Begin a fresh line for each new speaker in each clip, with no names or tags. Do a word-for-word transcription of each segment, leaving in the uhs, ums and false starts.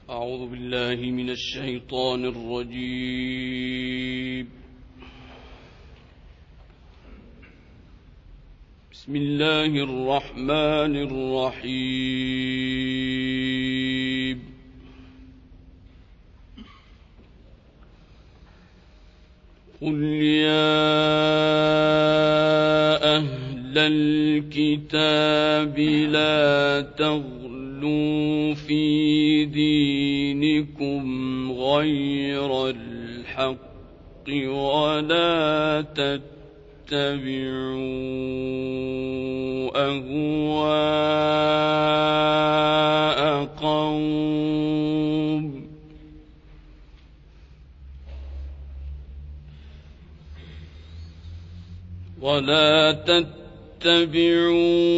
أعوذ بالله من الشيطان الرجيم. بسم الله الرحمن الرحيم. قل يا أهل الكتاب لا تغلوا في دينكم غير الحق ولا تتبعوا أهواء قوم ولا تتبعوا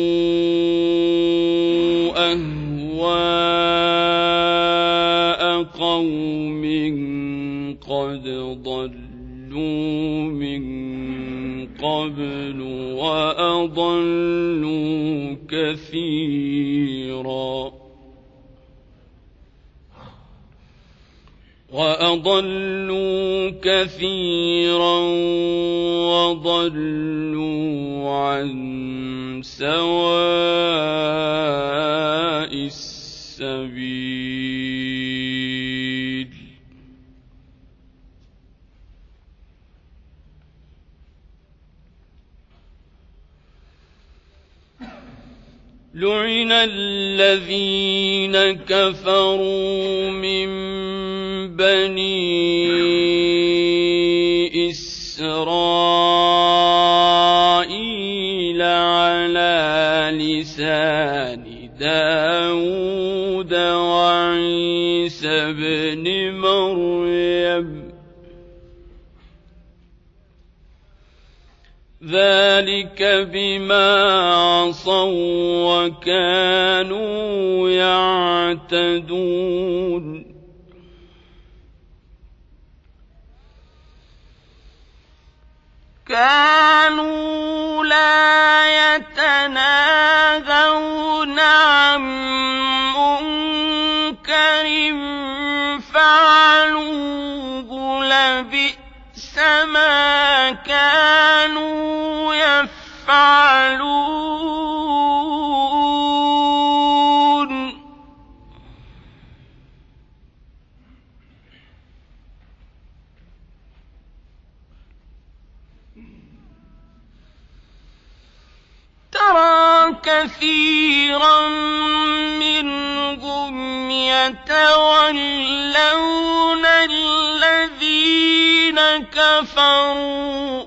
أهواء قوم قد ضلوا من قبل وأضلوا كثيرا وأضلوا كثيرا وضلوا عن سواء السبيل. لعن الذين كفروا من بني إسرائيل على لسان داود وعيسى بن مريم ذلك بما عصوا وكانوا يعتدون. كانوا لا يتناهون عن منكر فعلوه لبئس ما كانوا يفعلون. ترى كثيرا منهم يتولون الذين كفروا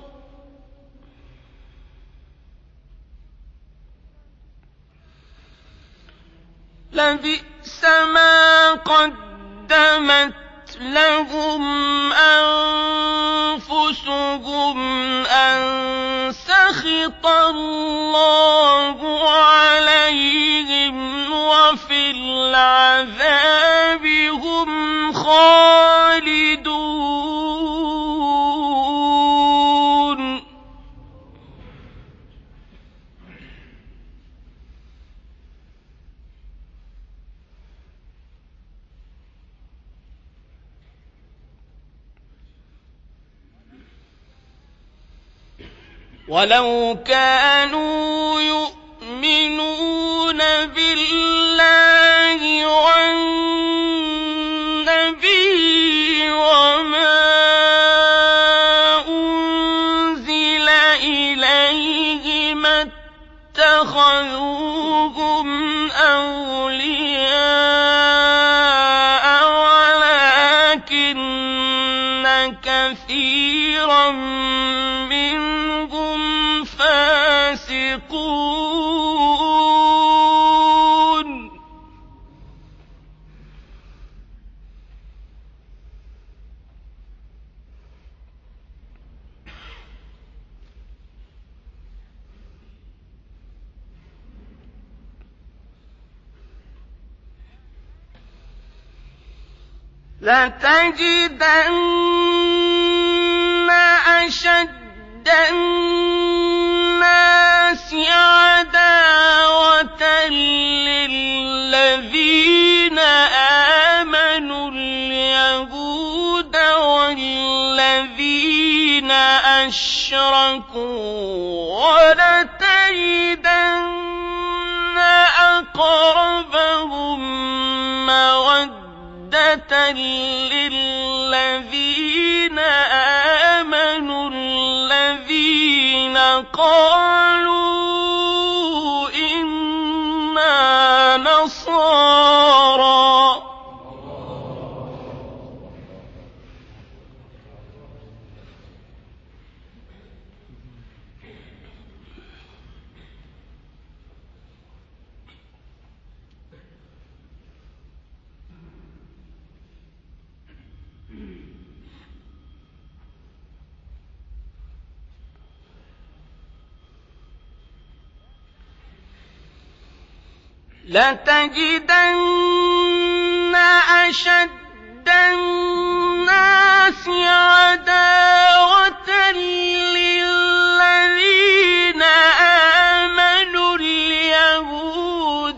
لبئس ما قدمت لهم أنفسهم أن سخط الله عليهم وفي العذاب هم خالدون. ولو كانوا يؤمنون بالله والنبي وما أنزل إليه ما اتخذوهم أولياء ولكن كثيرا منهم فاسقون. لتجدن أشد الناس عداوة للذين آمنوا أشركوا ولتجدن أقربهم مودة للذين آمنوا الذين قالوا إنا نصارى لتجدن أشد الناس عداوة للذين آمنوا اليهود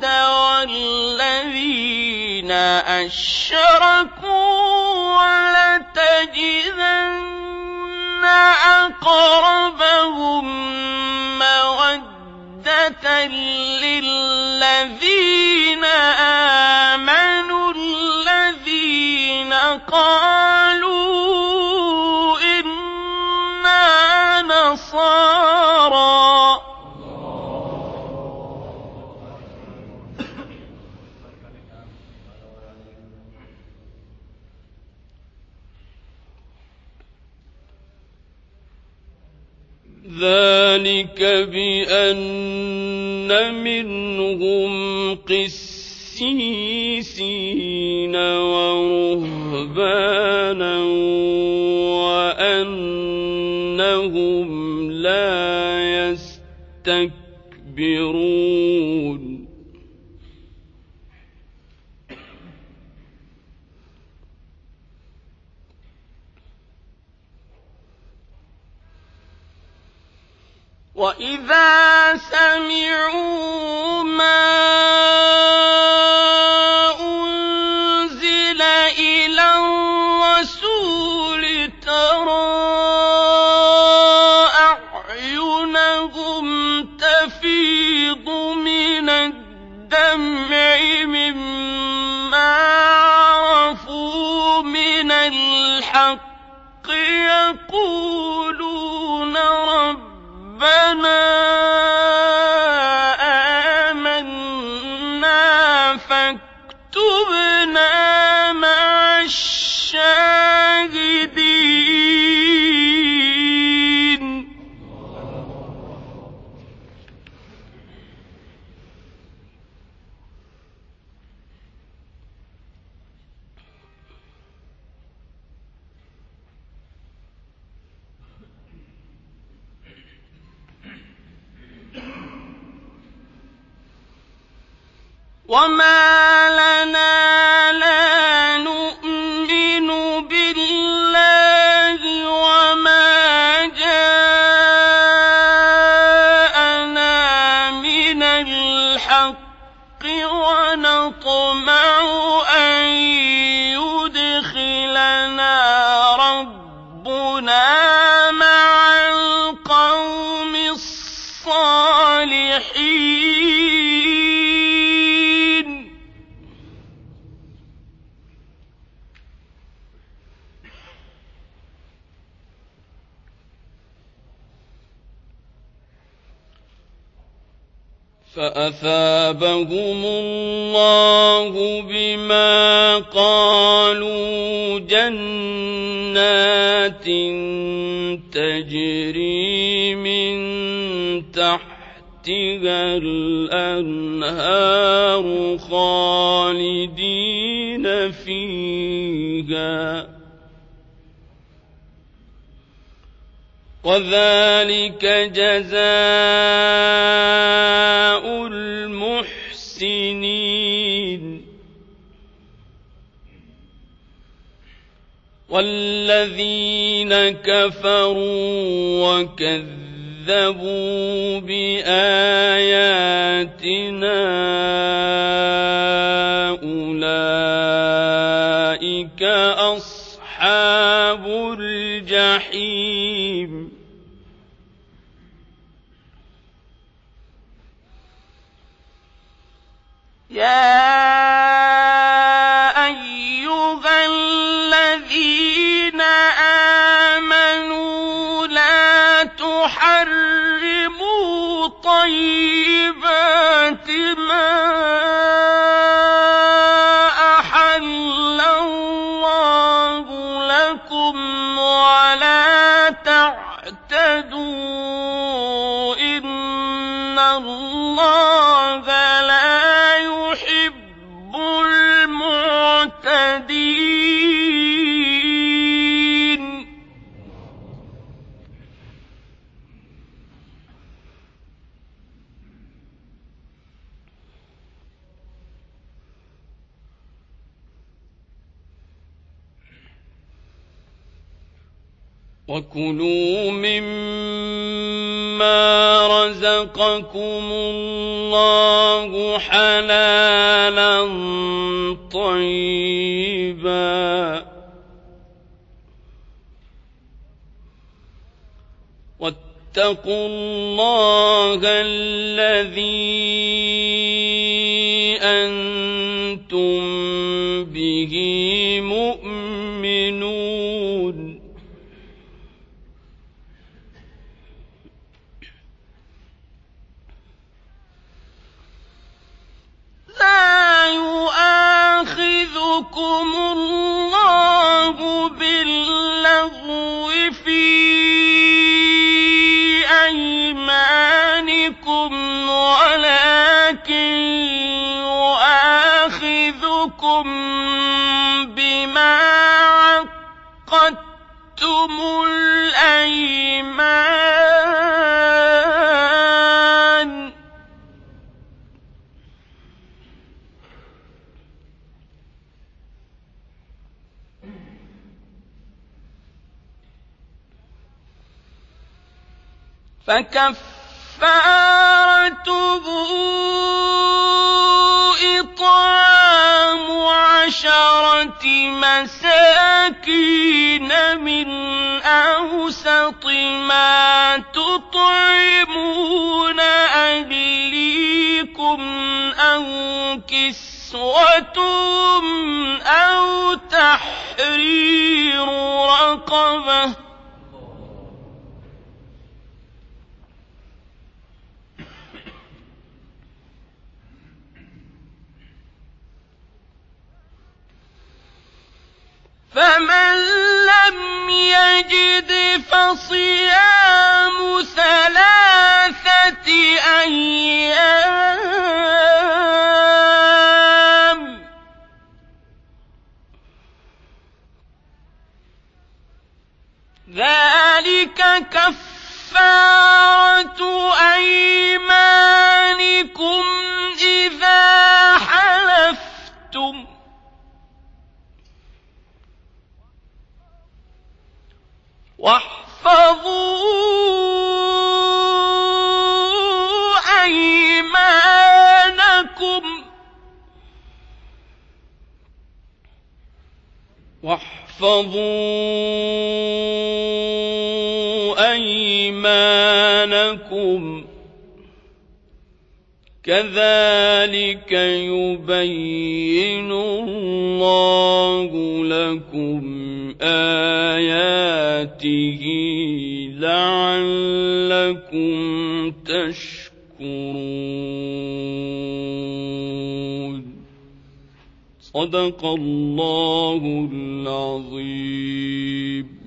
والذين أشركوا ولتجدن أقربهم مودة للذين آمنوا الذين قالوا إنا نصارى ذلك بأن منهم قسيسين ورهبانا وأنهم لا يستكبرون وَإِذَا سَمِعُوا مَا أُنزِلَ إِلَى الرَّسُولِ تَرَىٰ أَعْيُنَهُمْ تَفِيضُ مِنَ الدَّمْعِ مِمَّا عَرَفُوا مِنَ الْحَقِّ يَقُولُونَ رَبَّنَا آمنا فاكتبنا مع الشاهدين وَمَا لَنَا لَا نُؤْمِنُ بِاللَّهِ وَمَا جَاءَنَا مِنَ الْحَقِّ وَنَطْمَعُ أَن يُدْخِلَنَا رَبُّنَا مَعَ الْقَوْمِ الصَّالِحِينَ فأثابهم الله بما قالوا جنات تجري من تحتها الأنهار خالدين فيها وذلك جزاء المحسنين والذين كفروا وكذبوا بآياتنا أولئك أصحاب الجحيم يا أيها الذين آمنوا لا تحرموا طيبات ما أحل الله لكم ولا تعتدوا إن الله لا يحب المعتدين وكلوا مما رزقكم الله حلالا طيبا واتقوا الله الذي أنتم به مؤمنون لا يؤاخذكم الله باللغو في أيمانكم ولكن يؤاخذكم بما عقدتم الأيمان فكفارته إطعام عشرة مساكين من أوسط ما تطعمون أهليكم أو كسوتهم أو تحرير رقبة فمن لم يجد فصيام ثلاثة أيام ذلك كفارة أيمانكم إذا حلفتم واحفظوا أيمانكم واحفظوا أيمانكم كذلك يبين الله لكم آياته لعلكم تشكرون صدق الله العظيم.